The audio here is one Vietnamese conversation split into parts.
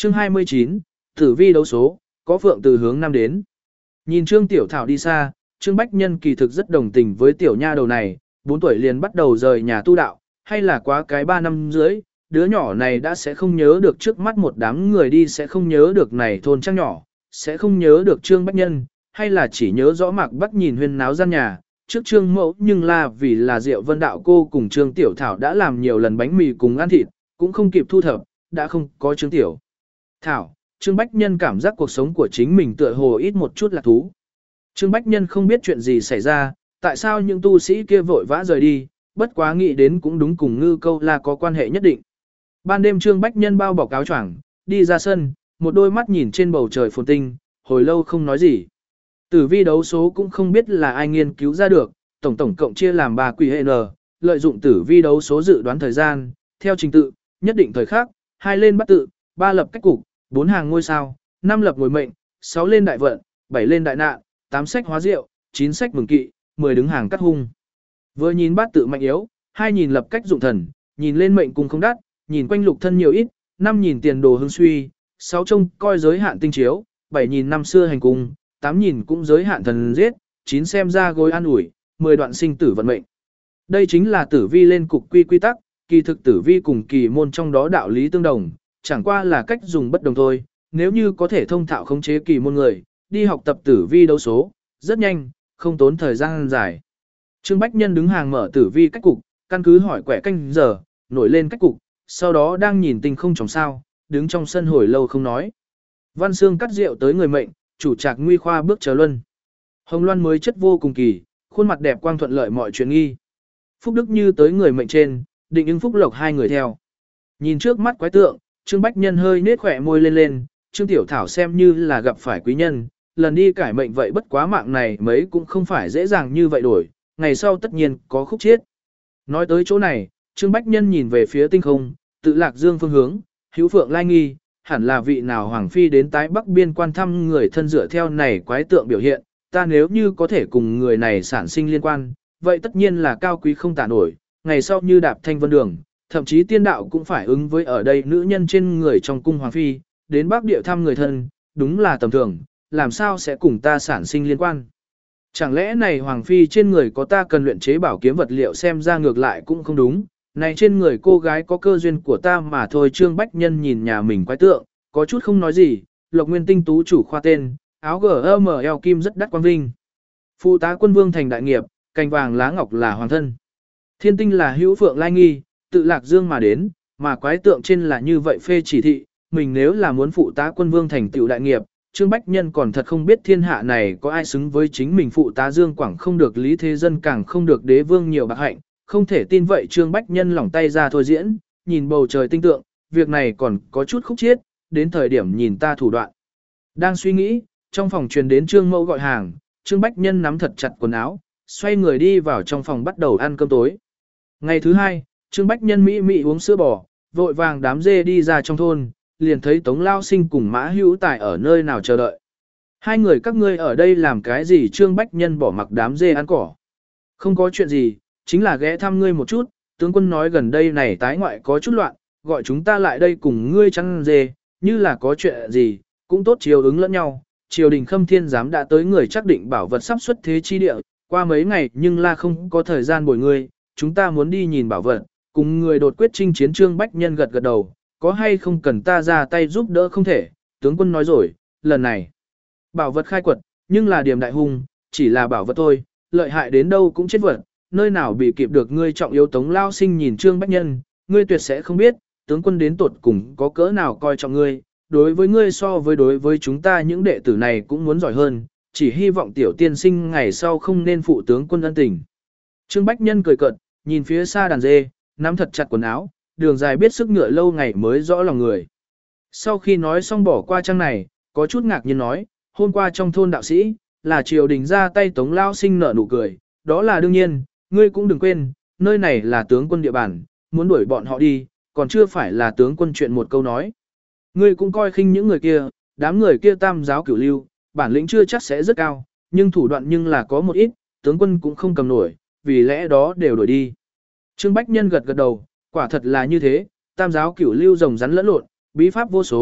Chương 29, Tử vi đấu số, có phượng từ hướng nam đến. Nhìn Trương Tiểu Thảo đi xa, Trương Bách Nhân kỳ thực rất đồng tình với tiểu nha đầu này, 4 tuổi liền bắt đầu rời nhà tu đạo, hay là quá cái 3 năm dưới, đứa nhỏ này đã sẽ không nhớ được trước mắt một đám người đi, sẽ không nhớ được này thôn trang nhỏ, sẽ không nhớ được Trương Bách Nhân, hay là chỉ nhớ rõ Mạc Bắc nhìn huyên náo gian nhà, trước Trương Mẫu nhưng là vì là Diệu Vân Đạo cô cùng Trương Tiểu Thảo đã làm nhiều lần bánh mì cùng ăn thịt, cũng không kịp thu thập, đã không có Trương Tiểu Thảo. Trương Bách Nhân cảm giác cuộc sống của chính mình tựa hồ ít một chút là thú. Trương Bách Nhân không biết chuyện gì xảy ra, tại sao những tu sĩ kia vội vã rời đi, bất quá nghĩ đến cũng đúng cùng Ngư Câu La có quan hệ nhất định. Ban đêm Trương Bách Nhân bao bọc áo choàng, đi ra sân, một đôi mắt nhìn trên bầu trời phồn tinh, hồi lâu không nói gì. Tử vi đấu số cũng không biết là ai nghiên cứu ra được, tổng cộng chia làm 3 quỷ hệ N, lợi dụng tử vi đấu số dự đoán thời gian, theo trình tự, nhất định thời khắc, 2 lên bắt tự, 3 lập cách cục, 4 hàng ngôi sao, 5 lập ngồi mệnh, 6 lên đại vận, 7 lên đại nạn, 8 sách hóa diệu, 9 sách mừng kỵ, 10 đứng hàng cắt hung. Vừa nhìn bát tự mạnh yếu, 2 nhìn lập cách dụng thần, nhìn lên mệnh cung không đắt, nhìn quanh lục thân nhiều ít, 5 nhìn tiền đồ hưng suy, 6 trông coi giới hạn tinh chiếu, 7 nhìn năm xưa hành cung, 8 nhìn cũng giới hạn thần giết, 9 xem ra gối an ủi, 10 đoạn sinh tử vận mệnh. Đây chính là tử vi lên cục quy tắc, kỳ thực tử vi cùng kỳ môn trong đó đạo lý tương đồng, chẳng qua là cách dùng bất đồng thôi. Nếu như có thể thông thạo khống chế kỳ môn người, đi học tập tử vi đấu số, rất nhanh, không tốn thời gian dài. Trương Bách Nhân đứng hàng mở tử vi cách cục, căn cứ hỏi quẻ canh giờ, nổi lên cách cục, sau đó đang nhìn tinh không tròng sao, đứng trong sân hồi lâu không nói. Văn Xương cắt rượu tới người mệnh, chủ trạc nguy khoa bước chờ luân. Hồng Loan mới chất vô cùng kỳ, khuôn mặt đẹp quang thuận lợi mọi chuyện nghi. Phúc Đức Như tới người mệnh trên, định ứng phúc lộc hai người theo. Nhìn trước mắt quái tượng, Trương Bách Nhân hơi nết khỏe môi lên, Trương Tiểu Thảo xem như là gặp phải quý nhân, lần đi cải mệnh vậy bất quá mạng này mấy cũng không phải dễ dàng như vậy đổi, ngày sau tất nhiên có khúc chiết. Nói tới chỗ này, Trương Bách Nhân nhìn về phía tinh không, tự Lạc Dương phương hướng, hữu phượng lai nghi, hẳn là vị nào hoàng phi đến tái bắc biên quan thăm người thân dựa theo này quái tượng biểu hiện, ta nếu như có thể cùng người này sản sinh liên quan, vậy tất nhiên là cao quý không tả nổi, ngày sau như đạp thanh vân đường, thậm chí tiên đạo cũng phải ứng với ở đây nữ nhân trên người trong cung hoàng phi, đến bắc địa thăm người thân, đúng là tầm thường, làm sao sẽ cùng ta sản sinh liên quan. Chẳng lẽ này hoàng phi trên người có ta cần luyện chế bảo kiếm vật liệu, xem ra ngược lại cũng không đúng, này trên người cô gái có cơ duyên của ta mà thôi. Trương Bách Nhân nhìn nhà mình quái tượng, có chút không nói gì, Lộc Nguyên Tinh tú chủ khoa tên, áo GML kim rất đắt quang vinh. Phụ tá quân vương thành đại nghiệp, cành vàng lá ngọc là hoàng thân. Thiên tinh là hữu phượng lai nghi, tự Lạc Dương mà đến, mà quái tượng trên là như vậy phê chỉ thị, mình nếu là muốn phụ tá quân vương thành tựu đại nghiệp, Trương Bách Nhân còn thật không biết thiên hạ này có ai xứng với chính mình. Phụ tá Dương Quảng không được Lý Thế Dân, càng không được đế vương nhiều bạc hạnh, không thể tin vậy. Trương Bách Nhân lỏng tay ra thôi diễn, nhìn bầu trời tinh tượng, việc này còn có chút khúc chiết, đến thời điểm nhìn ta thủ đoạn. Đang suy nghĩ, trong phòng truyền đến Trương Mẫu gọi hàng, Trương Bách Nhân nắm thật chặt quần áo, xoay người đi vào trong phòng bắt đầu ăn cơm tối. Ngày thứ hai, Trương Bách Nhân mỹ uống sữa bò, vội vàng đám dê đi ra trong thôn, liền thấy Tống Lao Sinh cùng Mã Hữu Tài ở nơi nào chờ đợi. Hai người các ngươi ở đây làm cái gì? Trương Bách Nhân bỏ mặc đám dê ăn cỏ. Không có chuyện gì, chính là ghé thăm ngươi một chút, tướng quân nói gần đây này tái ngoại có chút loạn, gọi chúng ta lại đây cùng ngươi chăn dê, như là có chuyện gì, cũng tốt chiều ứng lẫn nhau. Triều đình Khâm Thiên giám đã tới người chắc định bảo vật sắp xuất thế chi địa, qua mấy ngày nhưng là không có thời gian bồi ngươi, chúng ta muốn đi nhìn bảo vật, cùng người đột quyết chinh chiến. Trương Bách Nhân gật đầu, có hay không cần ta ra tay giúp đỡ? Không thể, tướng quân nói rồi, lần này bảo vật khai quật, nhưng là điểm đại hung, chỉ là bảo vật thôi, lợi hại đến đâu cũng chết vật, nơi nào bị kịp được ngươi trọng yếu. Tống Lao Sinh nhìn Trương Bách Nhân, ngươi tuyệt sẽ không biết, tướng quân đến tột cùng có cỡ nào coi trọng ngươi, đối với ngươi so với đối với chúng ta những đệ tử này cũng muốn giỏi hơn, chỉ hy vọng tiểu tiên sinh ngày sau không nên phụ tướng quân ân tình. Trương Bách Nhân cười cợt, nhìn phía xa đàn dê, nắm thật chặt quần áo, đường dài biết sức ngựa lâu ngày mới rõ lòng người. Sau khi nói xong bỏ qua trang này, có chút ngạc nhiên nói, hôm qua trong thôn đạo sĩ, là triều đình ra tay. Tống Lao Sinh nở nụ cười, đó là đương nhiên, ngươi cũng đừng quên, nơi này là tướng quân địa bàn, muốn đuổi bọn họ đi, còn chưa phải là tướng quân chuyện một câu nói. Ngươi cũng coi khinh những người kia, đám người kia tam giáo cửu lưu, bản lĩnh chưa chắc sẽ rất cao, nhưng thủ đoạn nhưng là có một ít, tướng quân cũng không cầm nổi, vì lẽ đó đều đuổi đi. Trương Bách Nhân gật đầu, quả thật là như thế, tam giáo cửu lưu rồng rắn lẫn lộn, bí pháp vô số,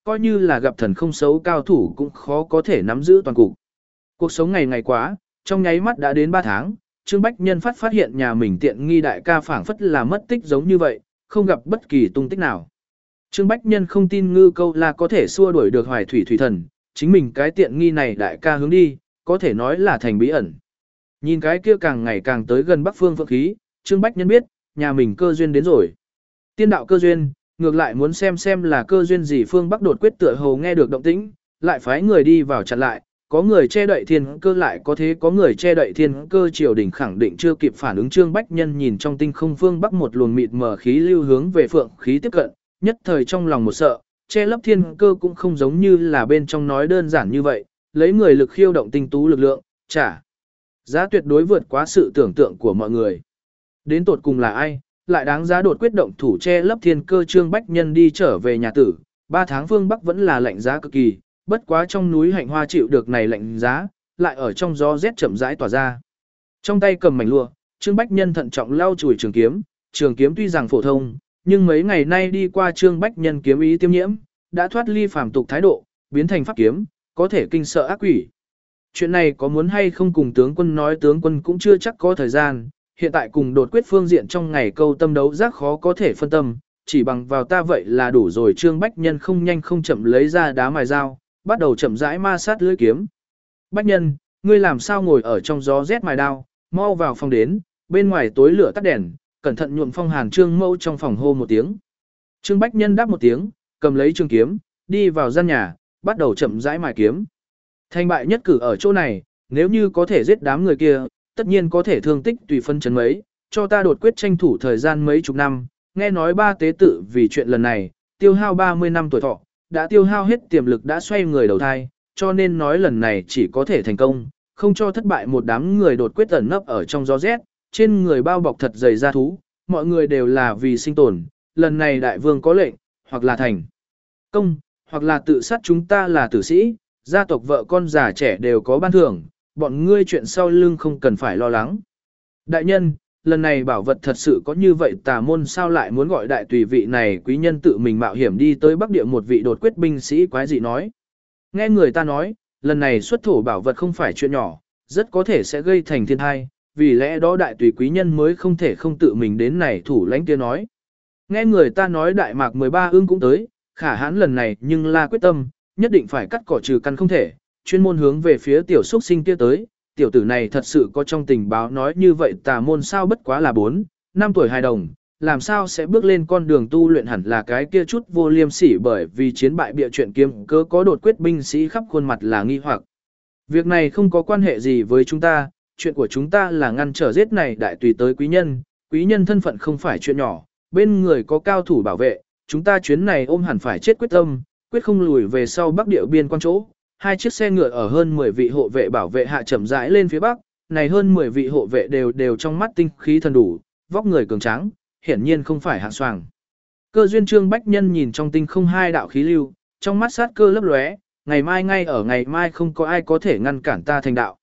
coi như là gặp thần không xấu cao thủ cũng khó có thể nắm giữ toàn cục. Cuộc sống ngày ngày quá, trong nháy mắt đã đến 3 tháng, Trương Bách Nhân phát hiện nhà mình tiện nghi đại ca phảng phất là mất tích giống như vậy, không gặp bất kỳ tung tích nào. Trương Bách Nhân không tin Ngư Câu La có thể xua đuổi được Hoài Thủy Thủy Thần, chính mình cái tiện nghi này đại ca hướng đi, có thể nói là thành bí ẩn. Nhìn cái kia càng ngày càng tới gần Bắc Phương Phượng khí, Trương Bách Nhân biết, nhà mình cơ duyên đến rồi. Tiên đạo cơ duyên, ngược lại muốn xem là cơ duyên gì. Phương Bắc đột quyết tựa hồ nghe được động tĩnh, lại phái người đi vào chặn lại, có người che đậy thiên cơ lại có thế có người che đậy thiên cơ. Triều đình khẳng định chưa kịp phản ứng. Trương Bách Nhân nhìn trong tinh không phương Bắc một luồng mịt mờ khí lưu hướng về Phượng khí tiếp cận, nhất thời trong lòng một sợ, che lấp thiên cơ cũng không giống như là bên trong nói đơn giản như vậy, lấy người lực khiêu động tinh tú lực lượng, trả giá tuyệt đối vượt quá sự tưởng tượng của mọi người. Đến tột cùng là ai, lại đáng giá đột quyết động thủ che lấp thiên cơ. Trương Bách Nhân đi trở về nhà tử, 3 tháng phương Bắc vẫn là lạnh giá cực kỳ, bất quá trong núi Hạnh Hoa chịu được này lạnh giá, lại ở trong gió rét chậm rãi tỏa ra. Trong tay cầm mảnh lụa, Trương Bách Nhân thận trọng lau chùi trường kiếm tuy rằng phổ thông, nhưng mấy ngày nay đi qua Trương Bách Nhân kiếm ý tiêm nhiễm, đã thoát ly phàm tục thái độ, biến thành pháp kiếm, có thể kinh sợ ác quỷ. Chuyện này có muốn hay không cùng tướng quân nói, tướng quân cũng chưa chắc có thời gian, hiện tại cùng đột quyết phương diện trong ngày câu tâm đấu giác khó có thể phân tâm, chỉ bằng vào ta vậy là đủ rồi. Trương Bách Nhân không nhanh không chậm lấy ra đá mài dao, bắt đầu chậm rãi ma sát lưỡi kiếm. Bách Nhân, ngươi làm sao ngồi ở trong gió rét mài đao, mau vào phòng đến, bên ngoài tối lửa tắt đèn, cẩn thận nhuộm phong hàn. Trương Mẫu trong phòng hô một tiếng. Trương Bách Nhân đáp một tiếng, cầm lấy trường kiếm, đi vào gian nhà, bắt đầu chậm rãi mài kiếm. Thành bại nhất cử ở chỗ này, nếu như có thể giết đám người kia, tất nhiên có thể thương tích tùy phân chấn mấy, cho ta đột quyết tranh thủ thời gian mấy chục năm. Nghe nói 3 tế tự vì chuyện lần này, tiêu hao 30 năm tuổi thọ, đã tiêu hao hết tiềm lực, đã xoay người đầu thai, cho nên nói lần này chỉ có thể thành công, không cho thất bại. Một đám người đột quyết ẩn nấp ở trong gió rét, trên người bao bọc thật dày da thú, mọi người đều là vì sinh tồn. Lần này đại vương có lệnh, hoặc là thành công, hoặc là tự sát. Chúng ta là tử sĩ, gia tộc vợ con già trẻ đều có ban thưởng, bọn ngươi chuyện sau lưng không cần phải lo lắng. Đại nhân, lần này bảo vật thật sự có như vậy tà môn sao, lại muốn gọi đại tùy vị này quý nhân tự mình mạo hiểm đi tới Bắc Địa? Một vị đột quyết binh sĩ quái dị nói. Nghe người ta nói, lần này xuất thổ bảo vật không phải chuyện nhỏ, rất có thể sẽ gây thành thiên tai, vì lẽ đó đại tùy quý nhân mới không thể không tự mình đến này. Thủ lãnh kia nói. Nghe người ta nói Đại Mạc 13 ương cũng tới, Khả Hãn lần này nhưng là quyết tâm, nhất định phải cắt cỏ trừ căn không thể, chuyên môn hướng về phía tiểu xuất sinh kia tới. Tiểu tử này thật sự có trong tình báo nói như vậy tà môn sao? Bất quá là 4, 5 tuổi hài đồng, làm sao sẽ bước lên con đường tu luyện? Hẳn là cái kia chút vô liêm sỉ, bởi vì chiến bại bịa chuyện kiếm cớ có đột quyết binh sĩ khắp khuôn mặt là nghi hoặc. Việc này không có quan hệ gì với chúng ta, chuyện của chúng ta là ngăn trở giết này đại tùy tới quý nhân thân phận không phải chuyện nhỏ, bên người có cao thủ bảo vệ, chúng ta chuyến này ôm hẳn phải chết quyết tâm, quyết không lùi về sau Bắc Địa biên quan chỗ. 2 chiếc xe ngựa ở hơn 10 vị hộ vệ bảo vệ hạ chậm rãi lên phía bắc, này hơn 10 vị hộ vệ đều trong mắt tinh khí thần đủ, vóc người cường tráng, hiển nhiên không phải hạng soàng. Cơ duyên. Trương Bách Nhân nhìn trong tinh không 2 đạo khí lưu, trong mắt sát cơ lấp lóe, ngày mai, ngay ở ngày mai không có ai có thể ngăn cản ta thành đạo.